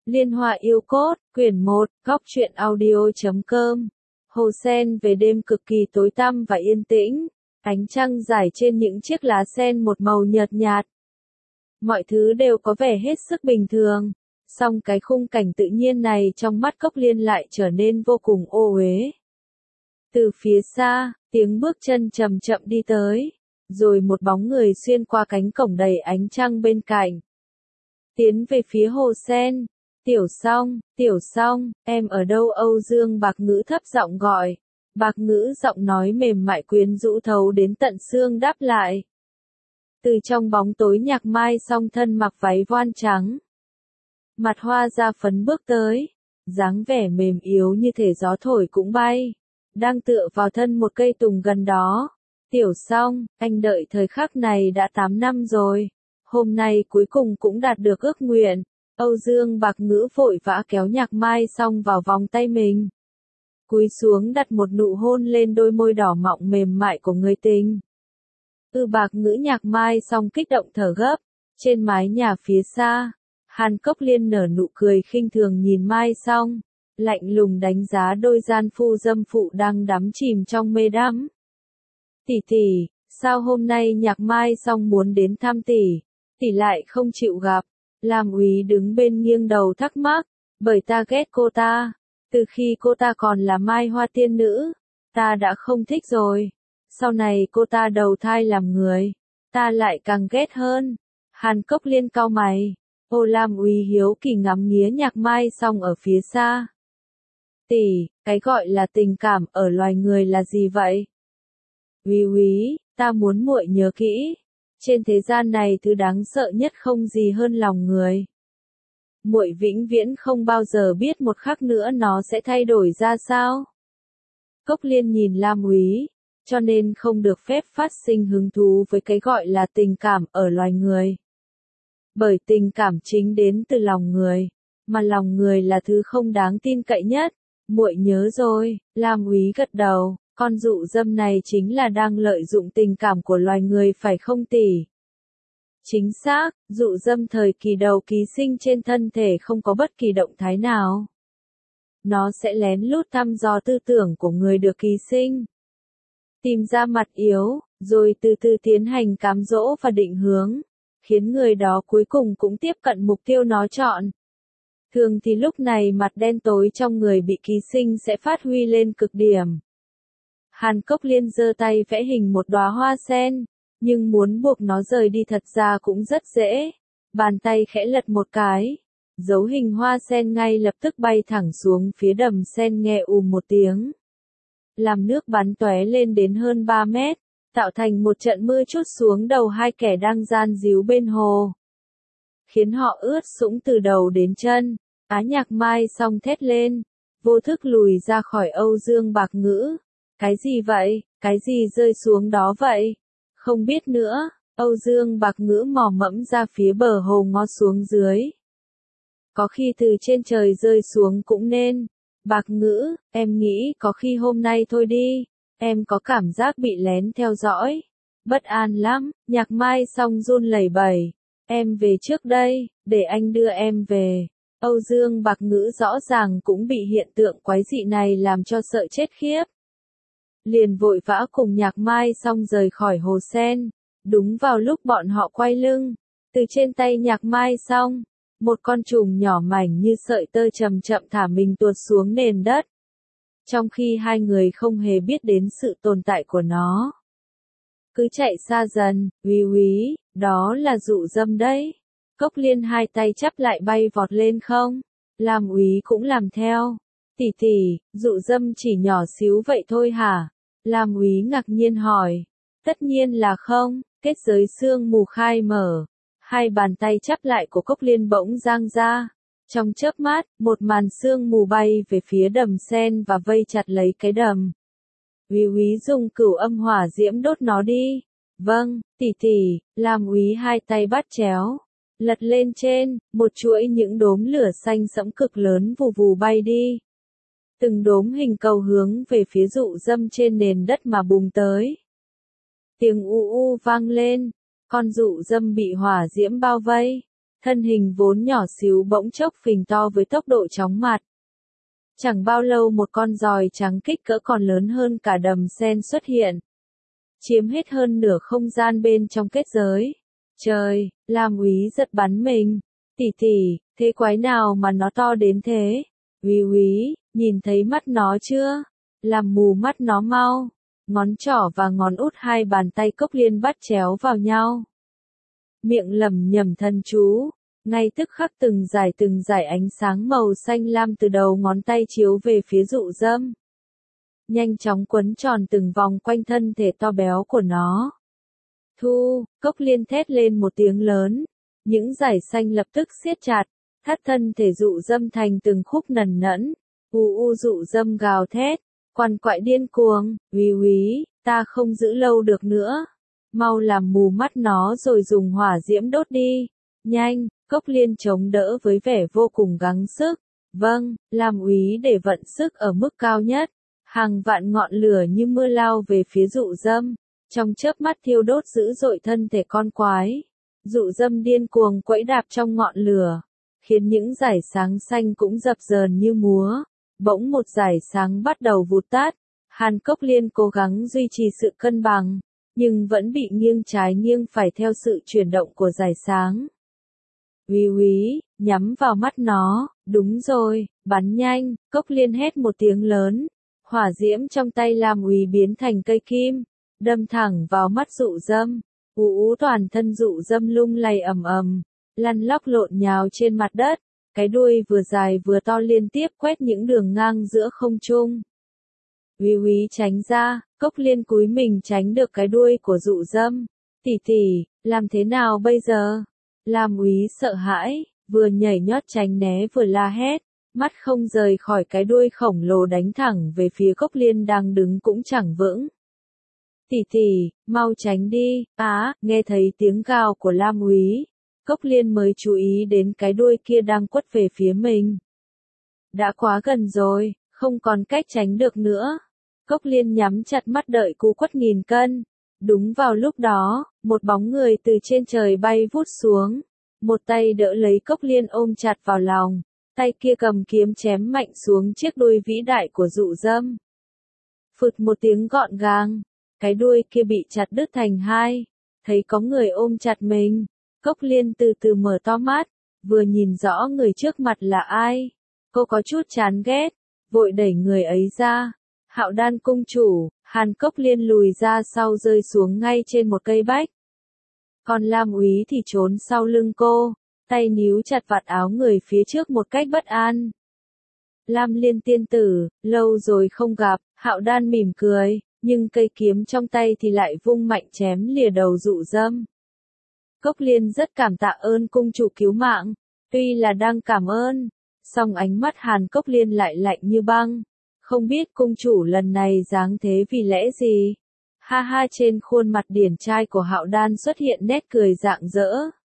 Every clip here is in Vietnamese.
Liên Hoa Yêu Cốt, quyển 1, góc truyện audio.com. Hồ sen về đêm cực kỳ tối tăm và yên tĩnh, ánh trăng rải trên những chiếc lá sen một màu nhợt nhạt. Mọi thứ đều có vẻ hết sức bình thường, song cái khung cảnh tự nhiên này trong mắt Cốc Liên lại trở nên vô cùng ô uế. Từ phía xa, tiếng bước chân chậm chậm đi tới, rồi một bóng người xuyên qua cánh cổng đầy ánh trăng bên cạnh. Tiến về phía hồ sen. Tiểu Song, em ở đâu? Âu Dương Bạc Ngữ thấp giọng gọi. Bạc Ngữ giọng nói mềm mại quyến rũ thấu đến tận xương đáp lại. Từ trong bóng tối Nhạc Mai Song thân mặc váy voan trắng, mặt hoa da phấn bước tới, dáng vẻ mềm yếu như thể gió thổi cũng bay, đang tựa vào thân một cây tùng gần đó. Tiểu Song, anh đợi thời khắc này đã 8 năm rồi, hôm nay cuối cùng cũng đạt được ước nguyện. Âu Dương Bạc Ngữ vội vã kéo Nhạc Mai Song vào vòng tay mình, cúi xuống đặt một nụ hôn lên đôi môi đỏ mọng mềm mại của người tình. Bạc Ngữ. Nhạc Mai Song kích động thở gấp. Trên mái nhà phía xa, Hàn Cốc Liên nở nụ cười khinh thường nhìn Mai Song, lạnh lùng đánh giá đôi gian phu dâm phụ đang đắm chìm trong mê đắm. Tỷ, sao hôm nay Nhạc Mai Song muốn đến thăm tỷ lại không chịu gặp? Lam Úy đứng bên nghiêng đầu thắc mắc, bởi ta ghét cô ta. Từ khi cô ta còn là Mai Hoa tiên nữ, ta đã không thích rồi. Sau này cô ta đầu thai làm người, ta lại càng ghét hơn. Hàn Cốc Liên cau mày. Lam Úy hiếu kỳ ngắm nghía Nhạc Mai Song ở phía xa. Tỷ, cái gọi là tình cảm ở loài người là gì vậy? Úy, ta muốn muội nhớ kỹ. Trên thế gian này thứ đáng sợ nhất không gì hơn lòng người. Muội vĩnh viễn không bao giờ biết một khắc nữa nó sẽ thay đổi ra sao. Cốc Liên nhìn Lam Úy, cho nên không được phép phát sinh hứng thú với cái gọi là tình cảm ở loài người. Bởi tình cảm chính đến từ lòng người, mà lòng người là thứ không đáng tin cậy nhất. Muội nhớ rồi. Lam Úy gật đầu. Con dụ dâm này chính là đang lợi dụng tình cảm của loài người phải không tỷ? Chính xác, dụ dâm thời kỳ đầu ký sinh trên thân thể không có bất kỳ động thái nào. Nó sẽ lén lút thăm dò tư tưởng của người được ký sinh, tìm ra mặt yếu, rồi từ từ tiến hành cám dỗ và định hướng, khiến người đó cuối cùng cũng tiếp cận mục tiêu nó chọn. Thường thì lúc này mặt đen tối trong người bị ký sinh sẽ phát huy lên cực điểm. Hàn Cốc Liên giơ tay vẽ hình một đóa hoa sen, nhưng muốn buộc nó rời đi thật ra cũng rất dễ. Bàn tay khẽ lật một cái, dấu hình hoa sen ngay lập tức bay thẳng xuống phía đầm sen nghe một tiếng. Làm nước bắn tóe lên đến hơn 3 mét, tạo thành một trận mưa trút xuống đầu hai kẻ đang gian díu bên hồ, khiến họ ướt sũng từ đầu đến chân. Nhạc Mai Song thét lên, vô thức lùi ra khỏi Âu Dương Bạc Ngữ. Cái gì vậy? Cái gì rơi xuống đó vậy? Không biết nữa. Âu Dương Bạc Ngữ mò mẫm ra phía bờ hồ ngó xuống dưới. Có khi từ trên trời rơi xuống cũng nên. Bạc Ngữ, em nghĩ có khi hôm nay thôi đi. Em có cảm giác bị lén theo dõi. Bất an lắm. Nhạc Mai Song run lẩy bẩy. Em về trước đây, để anh đưa em về. Âu Dương Bạc Ngữ rõ ràng cũng bị hiện tượng quái dị này làm cho sợ chết khiếp. Liền vội vã cùng Nhạc Mai Song rời khỏi hồ sen. Đúng vào lúc bọn họ quay lưng, từ trên tay Nhạc Mai Song, một con trùng nhỏ mảnh như sợi tơ chậm chậm thả mình tuột xuống nền đất. Trong khi hai người không hề biết đến sự tồn tại của nó, cứ chạy xa dần. Úy, đó là dụ dâm đấy. Cốc Liên hai tay chắp lại bay vọt lên không. Lam Úy cũng làm theo. Tỷ, dụ dâm chỉ nhỏ xíu vậy thôi hả? Lam Úy ngạc nhiên hỏi. Tất nhiên là không. Kết giới sương mù khai mở. Hai bàn tay chắp lại của Cốc Liên bỗng giang ra. Trong chớp mắt, một màn sương mù bay về phía đầm sen và vây chặt lấy cái đầm. Úy dùng cửu âm hỏa diễm đốt nó đi. Vâng, tỷ. Lam Úy hai tay bắt chéo, lật lên trên, một chuỗi những đốm lửa xanh sẫm cực lớn vù vù bay đi. Từng đốm hình cầu hướng về phía dụ dâm trên nền đất mà bùng tới. Tiếng vang lên, con dụ dâm bị hỏa diễm bao vây, thân hình vốn nhỏ xíu bỗng chốc phình to với tốc độ chóng mặt. Chẳng bao lâu một con giòi trắng kích cỡ còn lớn hơn cả đầm sen xuất hiện, chiếm hết hơn nửa không gian bên trong kết giới. Trời, Lam Úy giật bắn mình. Tỷ tỷ, thế quái nào mà nó to đến thế? Úy úy, nhìn thấy mắt nó chưa? Làm mù mắt nó mau. Ngón trỏ và ngón út hai bàn tay Cốc Liên bắt chéo vào nhau. Miệng lẩm nhẩm thần chú. Ngay tức khắc từng dải ánh sáng màu xanh lam từ đầu ngón tay chiếu về phía dụ dâm. Nhanh chóng quấn tròn từng vòng quanh thân thể to béo của nó. Thu, Cốc Liên thét lên một tiếng lớn. Những dải xanh lập tức siết chặt, thắt thân thể dụ dâm thành từng khúc nần nẫn. Dụ dâm gào thét, quằn quại điên cuồng, úy úy, ta không giữ lâu được nữa. Mau làm mù mắt nó rồi dùng hỏa diễm đốt đi. Nhanh, Cốc Liên chống đỡ với vẻ vô cùng gắng sức. Vâng, Lam Úy để vận sức ở mức cao nhất. Hàng vạn ngọn lửa như mưa lao về phía dụ dâm, trong chớp mắt thiêu đốt dữ dội thân thể con quái. Dụ dâm điên cuồng quẫy đạp trong ngọn lửa, khiến những dải sáng xanh cũng dập dờn như múa. Bỗng một dải sáng bắt đầu vụt tắt. Hàn Cốc Liên cố gắng duy trì sự cân bằng, nhưng vẫn bị nghiêng trái nghiêng phải theo sự chuyển động của dải sáng. Úy úy, nhắm vào mắt nó, đúng rồi, bắn nhanh, Cốc Liên hét một tiếng lớn. Hỏa diễm trong tay Lam Úy biến thành cây kim, đâm thẳng vào mắt dụ dâm. Toàn thân dụ dâm lung lay ầm ầm, lăn lóc lộn nhào trên mặt đất, cái đuôi vừa dài vừa to liên tiếp quét những đường ngang giữa không trung. Úy úy tránh ra, Cốc Liên cúi mình tránh được cái đuôi của dụ dâm. Tỷ tỷ, làm thế nào bây giờ? Lam Úy sợ hãi, vừa nhảy nhót tránh né vừa la hét, mắt không rời khỏi cái đuôi khổng lồ đánh thẳng về phía Cốc Liên đang đứng cũng chẳng vững. Tỷ tỷ, mau tránh đi. Nghe thấy tiếng gào của Lam Úy, Cốc Liên mới chú ý đến cái đuôi kia đang quất về phía mình. Đã quá gần rồi, không còn cách tránh được nữa. Cốc Liên nhắm chặt mắt đợi cú quất nghìn cân. Đúng vào lúc đó, một bóng người từ trên trời bay vút xuống. Một tay đỡ lấy Cốc Liên ôm chặt vào lòng, tay kia cầm kiếm chém mạnh xuống chiếc đuôi vĩ đại của dụ dâm. Phụt một tiếng gọn gàng, cái đuôi kia bị chặt đứt thành hai. Thấy có người ôm chặt mình, Cốc Liên từ từ mở to mắt, vừa nhìn rõ người trước mặt là ai. Cô có chút chán ghét, vội đẩy người ấy ra. Hạo Đan cung chủ. Hàn Cốc Liên lùi ra sau rơi xuống ngay trên một cây bách. Còn Lam Úy thì trốn sau lưng cô, tay níu chặt vạt áo người phía trước một cách bất an. Lam Liên tiên tử, lâu rồi không gặp. Hạo Đan mỉm cười, nhưng cây kiếm trong tay thì lại vung mạnh chém lìa đầu dụ dâm. Cốc Liên rất cảm tạ ơn cung chủ cứu mạng, tuy là đang cảm ơn, song ánh mắt Hàn Cốc Liên lại lạnh như băng. Không biết cung chủ lần này dáng thế vì lẽ gì? Ha ha, trên khuôn mặt điển trai của Hạo Đan xuất hiện nét cười rạng rỡ.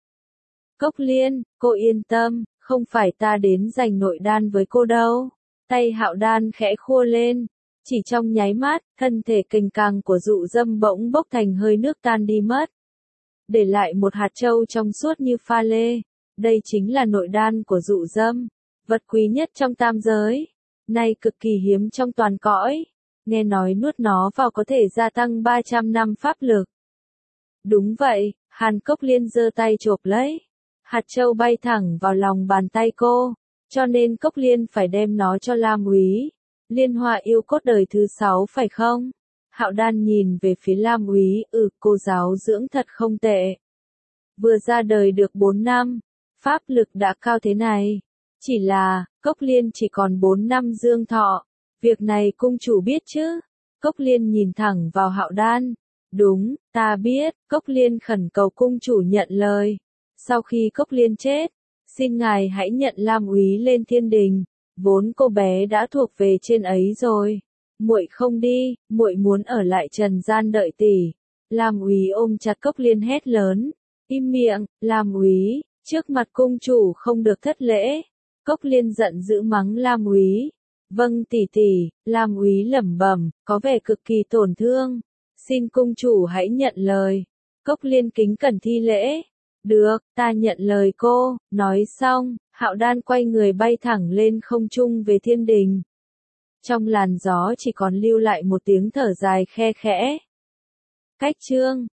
Cốc Liên, cô yên tâm, không phải ta đến giành nội đan với cô đâu. Tay Hạo Đan khẽ khua lên, chỉ trong nháy mắt, thân thể cành càng của dụ dâm bỗng bốc thành hơi nước tan đi mất. Để lại một hạt châu trong suốt như pha lê. Đây chính là nội đan của dụ dâm, vật quý nhất trong tam giới. Nay cực kỳ hiếm trong toàn cõi, nghe nói nuốt nó vào có thể gia tăng 300 năm pháp lực. Đúng vậy, Hàn Cốc Liên giơ tay chộp lấy. Hạt châu bay thẳng vào lòng bàn tay cô, cho nên Cốc Liên phải đem nó cho Lam Úy. Liên Hoa yêu cốt đời thứ 6 phải không? Hạo Đan nhìn về phía Lam Úy, cô giáo dưỡng thật không tệ. Vừa ra đời được 4 năm, pháp lực đã cao thế này. Chỉ là, Cốc Liên chỉ còn 4 năm dương thọ. Việc này cung chủ biết chứ? Cốc Liên nhìn thẳng vào Hạo Đan. Đúng, ta biết. Cốc Liên khẩn cầu cung chủ nhận lời. Sau khi Cốc Liên chết, xin ngài hãy nhận Lam Úy lên thiên đình. Vốn cô bé đã thuộc về trên ấy rồi. Muội không đi, muội muốn ở lại trần gian đợi tỷ. Lam Úy ôm chặt Cốc Liên hét lớn. Im miệng, Lam Úy, trước mặt cung chủ không được thất lễ. Cốc Liên giận dữ mắng Lam Úy. Vâng tỷ tỷ, Lam Úy lẩm bẩm, có vẻ cực kỳ tổn thương. Xin cung chủ hãy nhận lời. Cốc Liên kính cẩn thi lễ. Được, ta nhận lời cô, nói xong, Hạo Đan quay người bay thẳng lên không trung về thiên đình. Trong làn gió chỉ còn lưu lại một tiếng thở dài khe khẽ. Cách chương